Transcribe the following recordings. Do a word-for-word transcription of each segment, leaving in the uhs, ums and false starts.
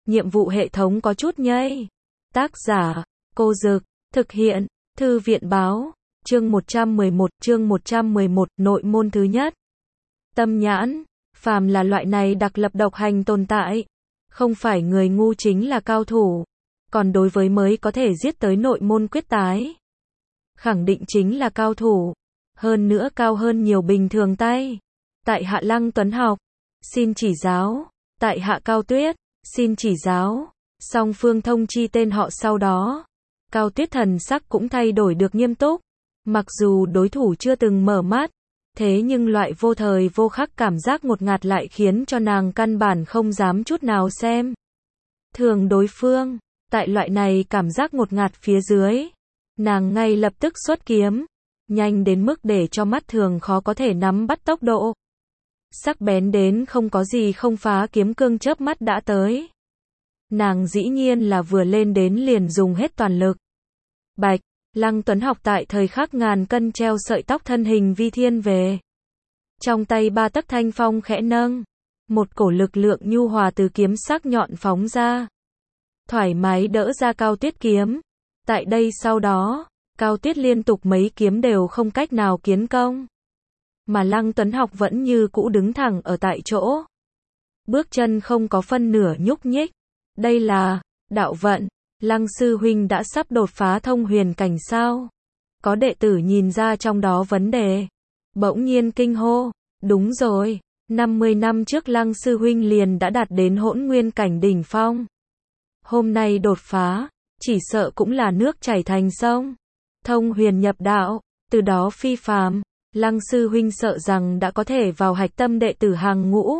nhiệm vụ hệ thống có chút nhây. Tác giả, Cô Dực, thực hiện, Thư viện báo, chương một trăm mười một, chương một trăm mười một, nội môn thứ nhất. Tâm nhãn, phàm là loại này đặc lập độc hành tồn tại, không phải người ngu chính là cao thủ, còn đối với mới có thể giết tới nội môn quyết tái, khẳng định chính là cao thủ, hơn nữa cao hơn nhiều bình thường tay. Tại hạ Lăng Tuấn Học, xin chỉ giáo, tại hạ Cao Tuyết, xin chỉ giáo, song phương thông chi tên họ sau đó. Cao Tuyết thần sắc cũng thay đổi được nghiêm túc, mặc dù đối thủ chưa từng mở mắt, thế nhưng loại vô thời vô khắc cảm giác ngột ngạt lại khiến cho nàng căn bản không dám chút nào xem thường đối phương. Tại loại này cảm giác ngột ngạt phía dưới, nàng ngay lập tức xuất kiếm, nhanh đến mức để cho mắt thường khó có thể nắm bắt tốc độ. Sắc bén đến không có gì không phá kiếm cương chớp mắt đã tới. Nàng dĩ nhiên là vừa lên đến liền dùng hết toàn lực. Bạch, Lăng Tuấn Học tại thời khắc ngàn cân treo sợi tóc thân hình vi thiên về. Trong tay ba tấc thanh phong khẽ nâng, một cổ lực lượng nhu hòa từ kiếm sắc nhọn phóng ra, thoải mái đỡ ra Cao Tuyết kiếm. Tại đây sau đó, Cao Tuyết liên tục mấy kiếm đều không cách nào kiến công, mà Lăng Tuấn Học vẫn như cũ đứng thẳng ở tại chỗ, bước chân không có phân nửa nhúc nhích. Đây là đạo vận. Lăng sư huynh đã sắp đột phá thông huyền cảnh sao? Có đệ tử nhìn ra trong đó vấn đề, bỗng nhiên kinh hô. Đúng rồi, năm mươi năm trước Lăng sư huynh liền đã đạt đến hỗn nguyên cảnh đỉnh phong. Hôm nay đột phá, chỉ sợ cũng là nước chảy thành sông. Thông huyền nhập đạo, từ đó phi phàm. Lăng sư huynh sợ rằng đã có thể vào hạch tâm đệ tử hàng ngũ.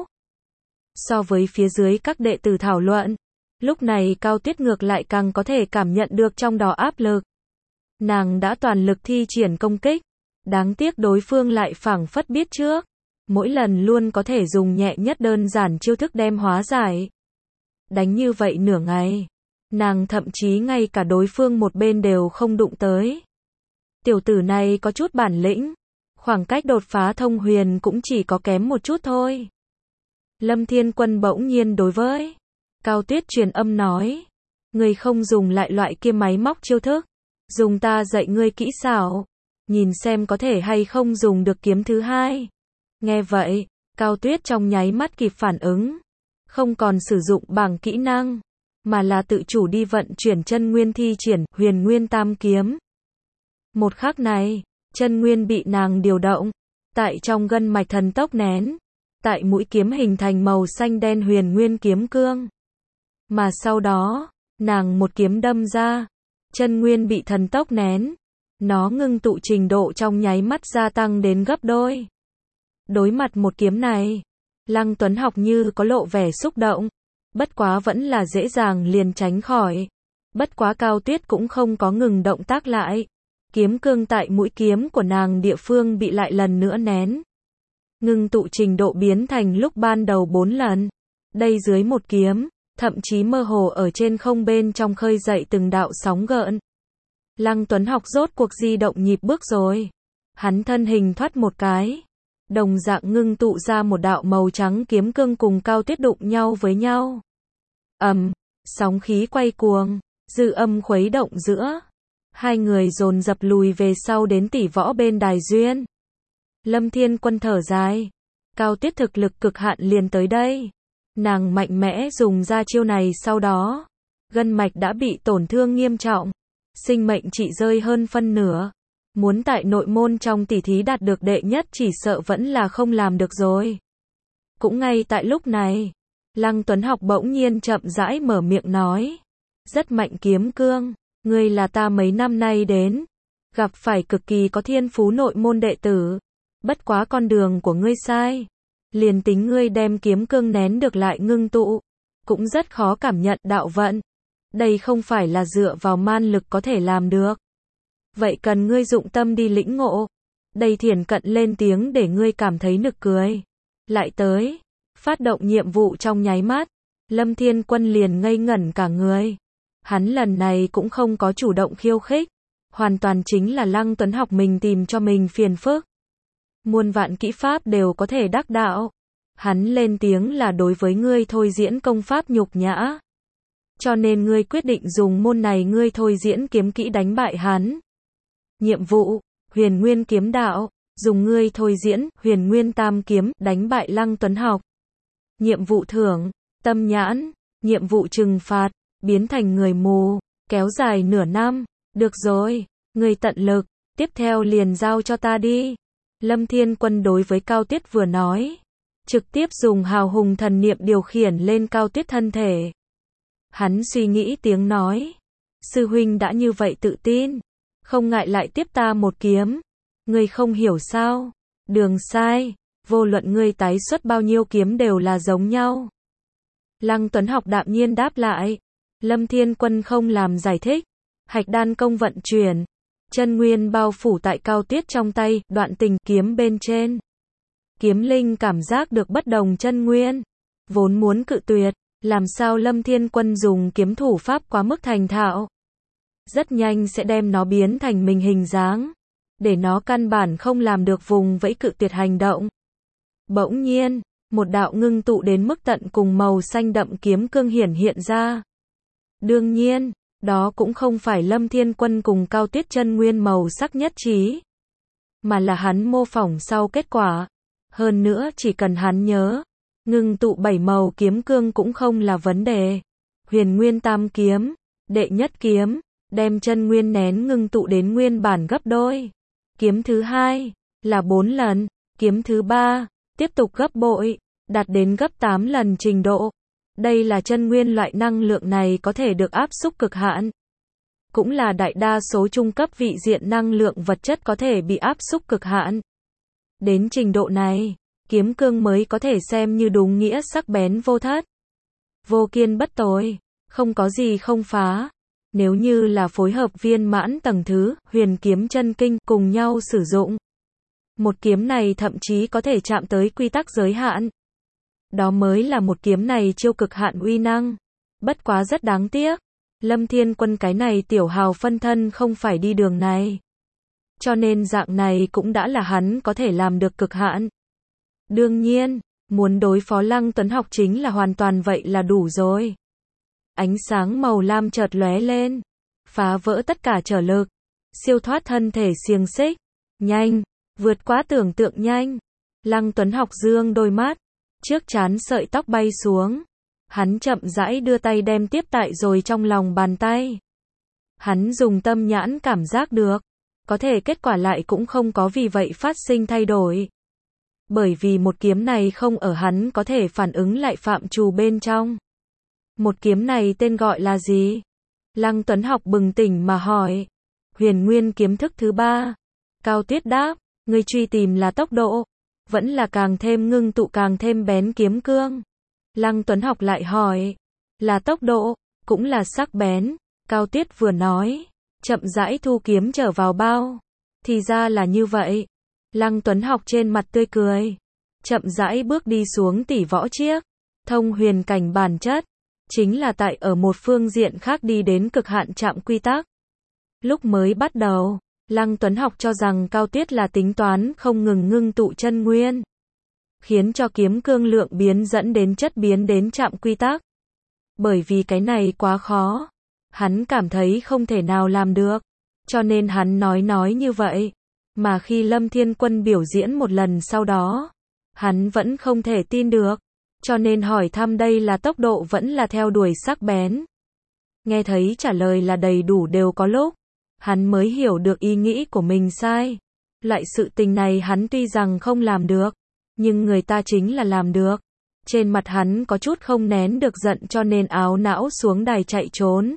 So với phía dưới các đệ tử thảo luận, lúc này Cao Tuyết ngược lại càng có thể cảm nhận được trong đó áp lực. Nàng đã toàn lực thi triển công kích, đáng tiếc đối phương lại phảng phất biết trước, mỗi lần luôn có thể dùng nhẹ nhất đơn giản chiêu thức đem hóa giải. Đánh như vậy nửa ngày, nàng thậm chí ngay cả đối phương một bên đều không đụng tới. Tiểu tử này có chút bản lĩnh, khoảng cách đột phá thông huyền cũng chỉ có kém một chút thôi. Lâm Thiên Quân bỗng nhiên đối với Cao Tuyết truyền âm nói, ngươi không dùng lại loại kia máy móc chiêu thức, dùng ta dạy ngươi kỹ xảo, nhìn xem có thể hay không dùng được kiếm thứ hai. Nghe vậy, Cao Tuyết trong nháy mắt kịp phản ứng, không còn sử dụng bảng kỹ năng, mà là tự chủ đi vận chuyển chân nguyên thi triển huyền nguyên tam kiếm. Một khắc này, chân nguyên bị nàng điều động, tại trong gân mạch thần tốc nén, tại mũi kiếm hình thành màu xanh đen huyền nguyên kiếm cương. Mà sau đó, nàng một kiếm đâm ra, chân nguyên bị thần tốc nén, nó ngưng tụ trình độ trong nháy mắt gia tăng đến gấp đôi. Đối mặt một kiếm này, Lăng Tuấn Học như có lộ vẻ xúc động, bất quá vẫn là dễ dàng liền tránh khỏi. Bất quá Cao Tuyết cũng không có ngừng động tác lại, kiếm cương tại mũi kiếm của nàng địa phương bị lại lần nữa nén, ngưng tụ trình độ biến thành lúc ban đầu bốn lần. Đây dưới một kiếm, thậm chí mơ hồ ở trên không bên trong khơi dậy từng đạo sóng gợn. Lăng Tuấn Học rốt cuộc di động nhịp bước rồi. Hắn thân hình thoát một cái, đồng dạng ngưng tụ ra một đạo màu trắng kiếm cương cùng Cao Tuyết đụng nhau với nhau. Ầm, sóng khí quay cuồng, dư âm khuấy động giữa. Hai người dồn dập lùi về sau đến tỷ võ bên đài duyên. Lâm Thiên Quân thở dài, Cao Tuyết thực lực cực hạn liền tới đây. Nàng mạnh mẽ dùng ra chiêu này sau đó, gân mạch đã bị tổn thương nghiêm trọng, sinh mệnh trị rơi hơn phân nửa. Muốn tại nội môn trong tỷ thí đạt được đệ nhất chỉ sợ vẫn là không làm được rồi. Cũng ngay tại lúc này, Lăng Tuấn Học bỗng nhiên chậm rãi mở miệng nói, rất mạnh kiếm cương, ngươi là ta mấy năm nay đến gặp phải cực kỳ có thiên phú nội môn đệ tử, bất quá con đường của ngươi sai. Liền tính ngươi đem kiếm cương nén được lại ngưng tụ, cũng rất khó cảm nhận đạo vận. Đây không phải là dựa vào man lực có thể làm được. Vậy cần ngươi dụng tâm đi lĩnh ngộ. Đây Thiển Cận lên tiếng để ngươi cảm thấy nực cười. Lại tới, phát động nhiệm vụ trong nháy mắt, Lâm Thiên Quân liền ngây ngẩn cả người. Hắn lần này cũng không có chủ động khiêu khích, hoàn toàn chính là Lăng Tuấn Học mình tìm cho mình phiền phức. Muôn vạn kỹ pháp đều có thể đắc đạo. Hắn lên tiếng là đối với ngươi thôi diễn công pháp nhục nhã. Cho nên ngươi quyết định dùng môn này ngươi thôi diễn kiếm kỹ đánh bại hắn. Nhiệm vụ, Huyền Nguyên kiếm đạo, dùng ngươi thôi diễn, Huyền Nguyên tam kiếm, đánh bại Lăng Tuấn Học. Nhiệm vụ thưởng, tâm nhãn, nhiệm vụ trừng phạt, biến thành người mù, kéo dài nửa năm. Được rồi, ngươi tận lực, tiếp theo liền giao cho ta đi. Lâm Thiên Quân đối với Cao Tuyết vừa nói, trực tiếp dùng hào hùng thần niệm điều khiển lên Cao Tuyết thân thể. Hắn suy nghĩ tiếng nói, sư huynh đã như vậy tự tin, không ngại lại tiếp ta một kiếm. Ngươi không hiểu sao? Đường sai, vô luận ngươi tái xuất bao nhiêu kiếm đều là giống nhau. Lăng Tuấn Học đạm nhiên đáp lại. Lâm Thiên Quân không làm giải thích. Hạch đan công vận chuyển, chân nguyên bao phủ tại Cao Tuyết trong tay, đoạn tình kiếm bên trên. Kiếm linh cảm giác được bất đồng chân nguyên, vốn muốn cự tuyệt, làm sao Lâm Thiên Quân dùng kiếm thủ pháp quá mức thành thạo. Rất nhanh sẽ đem nó biến thành mình hình dáng, để nó căn bản không làm được vùng vẫy cự tuyệt hành động. Bỗng nhiên, một đạo ngưng tụ đến mức tận cùng màu xanh đậm kiếm cương hiển hiện ra. Đương nhiên, đó cũng không phải Lâm Thiên Quân cùng Cao Tuyết chân nguyên màu sắc nhất trí, mà là hắn mô phỏng sau kết quả. Hơn nữa chỉ cần hắn nhớ, ngưng tụ bảy màu kiếm cương cũng không là vấn đề. Huyền Nguyên tam kiếm, đệ nhất kiếm, đem chân nguyên nén ngưng tụ đến nguyên bản gấp đôi. Kiếm thứ hai, là bốn lần. Kiếm thứ ba, tiếp tục gấp bội, đạt đến gấp tám lần trình độ. Đây là chân nguyên loại năng lượng này có thể được áp xúc cực hạn. Cũng là đại đa số trung cấp vị diện năng lượng vật chất có thể bị áp xúc cực hạn. Đến trình độ này, kiếm cương mới có thể xem như đúng nghĩa sắc bén vô thất. Vô kiên bất tồi, không có gì không phá. Nếu như là phối hợp viên mãn tầng thứ, huyền kiếm chân kinh cùng nhau sử dụng. Một kiếm này thậm chí có thể chạm tới quy tắc giới hạn. Đó mới là một kiếm này chiêu cực hạn uy năng. Bất quá rất đáng tiếc. Lâm Thiên Quân cái này tiểu hào phân thân không phải đi đường này. Cho nên dạng này cũng đã là hắn có thể làm được cực hạn. Đương nhiên, muốn đối phó Lăng Tuấn Học chính là hoàn toàn vậy là đủ rồi. Ánh sáng màu lam chợt lóe lên, phá vỡ tất cả trở lực, siêu thoát thân thể xiềng xích, nhanh, vượt quá tưởng tượng nhanh. Lăng Tuấn Học dương đôi mắt, trước trán sợi tóc bay xuống, hắn chậm rãi đưa tay đem tiếp tại rồi trong lòng bàn tay. Hắn dùng tâm nhãn cảm giác được, có thể kết quả lại cũng không có vì vậy phát sinh thay đổi. Bởi vì một kiếm này không ở hắn có thể phản ứng lại phạm trù bên trong. Một kiếm này tên gọi là gì? Lăng Tuấn Học bừng tỉnh mà hỏi. Huyền Nguyên kiếm thức thứ ba. Cao Tuyết đáp, ngươi truy tìm là tốc độ, vẫn là càng thêm ngưng tụ càng thêm bén kiếm cương. Lăng Tuấn Học lại hỏi, là tốc độ, cũng là sắc bén. Cao Tuyết vừa nói, chậm rãi thu kiếm trở vào bao. Thì ra là như vậy. Lăng Tuấn Học trên mặt tươi cười, chậm rãi bước đi xuống tỷ võ chiếc. Thông huyền cảnh bản chất, chính là tại ở một phương diện khác đi đến cực hạn chạm quy tắc. Lúc mới bắt đầu, Lăng Tuấn Học cho rằng Cao Tuyết là tính toán không ngừng ngưng tụ chân nguyên, khiến cho kiếm cương lượng biến dẫn đến chất biến đến chạm quy tắc. Bởi vì cái này quá khó, hắn cảm thấy không thể nào làm được, cho nên hắn nói nói như vậy. Mà khi Lâm Thiên Quân biểu diễn một lần sau đó, hắn vẫn không thể tin được, cho nên hỏi thăm đây là tốc độ vẫn là theo đuổi sắc bén. Nghe thấy trả lời là đầy đủ đều có lúc, hắn mới hiểu được ý nghĩ của mình sai. Loại sự tình này hắn tuy rằng không làm được, nhưng người ta chính là làm được. Trên mặt hắn có chút không nén được giận cho nên áo não xuống đài chạy trốn.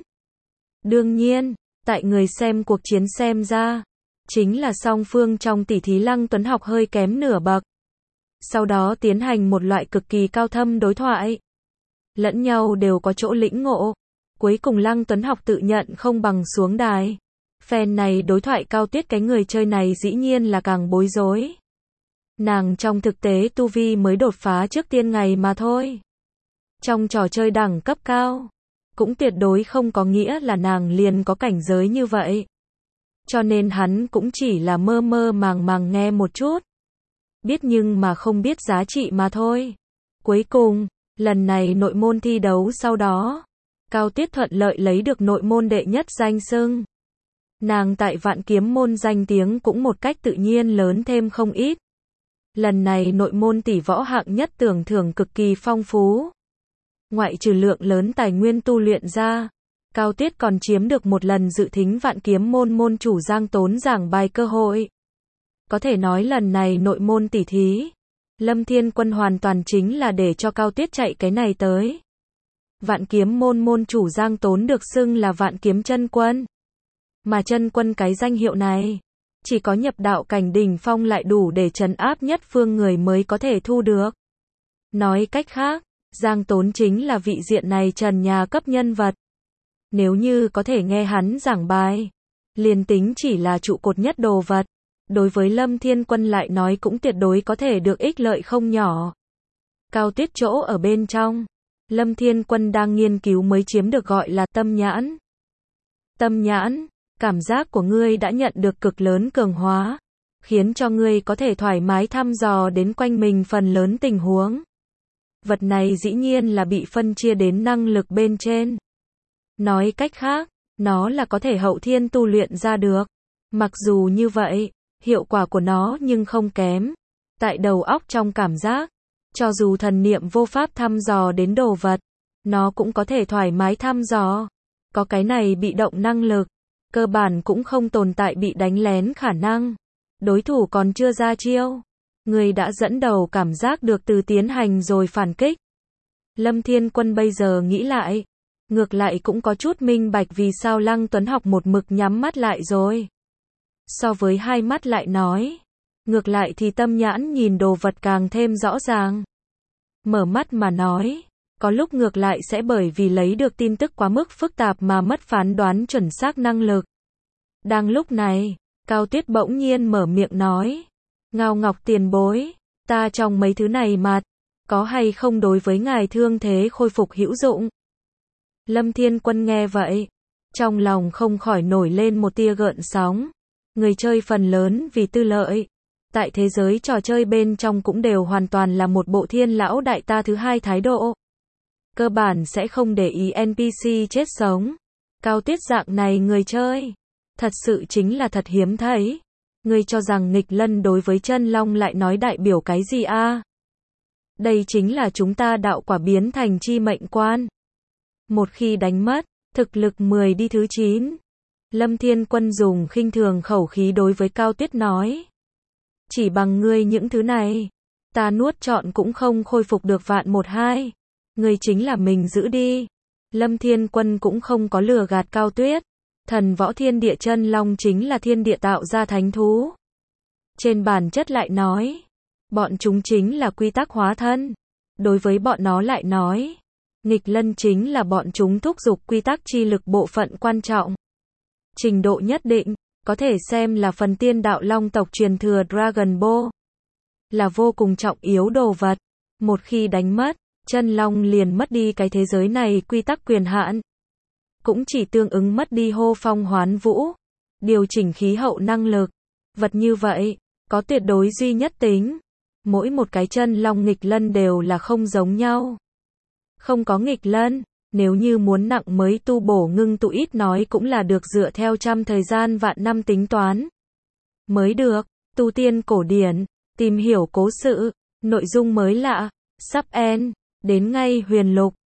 Đương nhiên, tại người xem cuộc chiến xem ra, chính là song phương trong tỷ thí Lăng Tuấn Học hơi kém nửa bậc. Sau đó tiến hành một loại cực kỳ cao thâm đối thoại. Lẫn nhau đều có chỗ lĩnh ngộ. Cuối cùng Lăng Tuấn Học tự nhận không bằng xuống đài. Phen này đối thoại Cao Tuyết cái người chơi này dĩ nhiên là càng bối rối. Nàng trong thực tế tu vi mới đột phá trước tiên ngày mà thôi. Trong trò chơi đẳng cấp cao, cũng tuyệt đối không có nghĩa là nàng liền có cảnh giới như vậy. Cho nên hắn cũng chỉ là mơ mơ màng màng nghe một chút. Biết nhưng mà không biết giá trị mà thôi. Cuối cùng, lần này nội môn thi đấu sau đó, Cao Tuyết thuận lợi lấy được nội môn đệ nhất danh xưng. Nàng tại Vạn Kiếm môn danh tiếng cũng một cách tự nhiên lớn thêm không ít. Lần này nội môn tỷ võ hạng nhất tưởng thưởng cực kỳ phong phú. Ngoại trừ lượng lớn tài nguyên tu luyện ra, Cao Tuyết còn chiếm được một lần dự thính Vạn Kiếm môn môn chủ Giang Tốn giảng bài cơ hội. Có thể nói lần này nội môn tỷ thí, Lâm Thiên Quân hoàn toàn chính là để cho Cao Tuyết chạy cái này tới. Vạn Kiếm môn môn chủ Giang Tốn được xưng là Vạn Kiếm chân quân. Mà chân quân cái danh hiệu này, chỉ có nhập đạo cảnh đỉnh phong lại đủ để trấn áp nhất phương người mới có thể thu được. Nói cách khác, Giang Tốn chính là vị diện này trần nhà cấp nhân vật. Nếu như có thể nghe hắn giảng bài, liền tính chỉ là trụ cột nhất đồ vật, đối với Lâm Thiên Quân lại nói cũng tuyệt đối có thể được ích lợi không nhỏ. Cao Tuyết chỗ ở bên trong, Lâm Thiên Quân đang nghiên cứu mới chiếm được gọi là tâm nhãn. Tâm nhãn, cảm giác của ngươi đã nhận được cực lớn cường hóa, khiến cho ngươi có thể thoải mái thăm dò đến quanh mình phần lớn tình huống. Vật này dĩ nhiên là bị phân chia đến năng lực bên trên. Nói cách khác, nó là có thể hậu thiên tu luyện ra được. Mặc dù như vậy, hiệu quả của nó nhưng không kém. Tại đầu óc trong cảm giác, cho dù thần niệm vô pháp thăm dò đến đồ vật, nó cũng có thể thoải mái thăm dò. Có cái này bị động năng lực, cơ bản cũng không tồn tại bị đánh lén khả năng. Đối thủ còn chưa ra chiêu, người đã dẫn đầu cảm giác được từ tiến hành rồi phản kích. Lâm Thiên Quân bây giờ nghĩ lại, ngược lại cũng có chút minh bạch vì sao Lăng Tuấn Học một mực nhắm mắt lại rồi. So với hai mắt lại nói, ngược lại thì tâm nhãn nhìn đồ vật càng thêm rõ ràng. Mở mắt mà nói, có lúc ngược lại sẽ bởi vì lấy được tin tức quá mức phức tạp mà mất phán đoán chuẩn xác năng lực. Đang lúc này, Cao Tuyết bỗng nhiên mở miệng nói, Ngao Ngọc tiền bối, ta trong mấy thứ này mặt, có hay không đối với ngài thương thế khôi phục hữu dụng? Lâm Thiên Quân nghe vậy, trong lòng không khỏi nổi lên một tia gợn sóng. Người chơi phần lớn vì tư lợi, tại thế giới trò chơi bên trong cũng đều hoàn toàn là một bộ thiên lão đại ta thứ hai thái độ. Cơ bản sẽ không để ý en pê xê chết sống. Cao Tuyết dạng này người chơi, thật sự chính là thật hiếm thấy. Ngươi cho rằng nghịch lân đối với chân long lại nói đại biểu cái gì a? Đây chính là chúng ta đạo quả biến thành chi mệnh quan. Một khi đánh mất, thực lực mười đi thứ chín. Lâm Thiên Quân dùng khinh thường khẩu khí đối với Cao Tuyết nói. Chỉ bằng ngươi những thứ này, ta nuốt trọn cũng không khôi phục được vạn một hai. Ngươi chính là mình giữ đi. Lâm Thiên Quân cũng không có lừa gạt Cao Tuyết. Thần võ thiên địa chân long chính là thiên địa tạo ra thánh thú. Trên bản chất lại nói, bọn chúng chính là quy tắc hóa thân. Đối với bọn nó lại nói, nghịch lân chính là bọn chúng thúc giục quy tắc chi lực bộ phận quan trọng. Trình độ nhất định, có thể xem là phần tiên đạo long tộc truyền thừa Dragon Ball. Là vô cùng trọng yếu đồ vật. Một khi đánh mất, chân long liền mất đi cái thế giới này quy tắc quyền hạn. Cũng chỉ tương ứng mất đi hô phong hoán vũ, điều chỉnh khí hậu năng lực. Vật như vậy, có tuyệt đối duy nhất tính. Mỗi một cái chân long nghịch lân đều là không giống nhau. Không có nghịch lân, nếu như muốn nặng mới tu bổ ngưng tụ ít nói cũng là được dựa theo trăm thời gian vạn năm tính toán. Mới được, tu tiên cổ điển, tìm hiểu cố sự, nội dung mới lạ, sắp end, đến ngay huyền lục.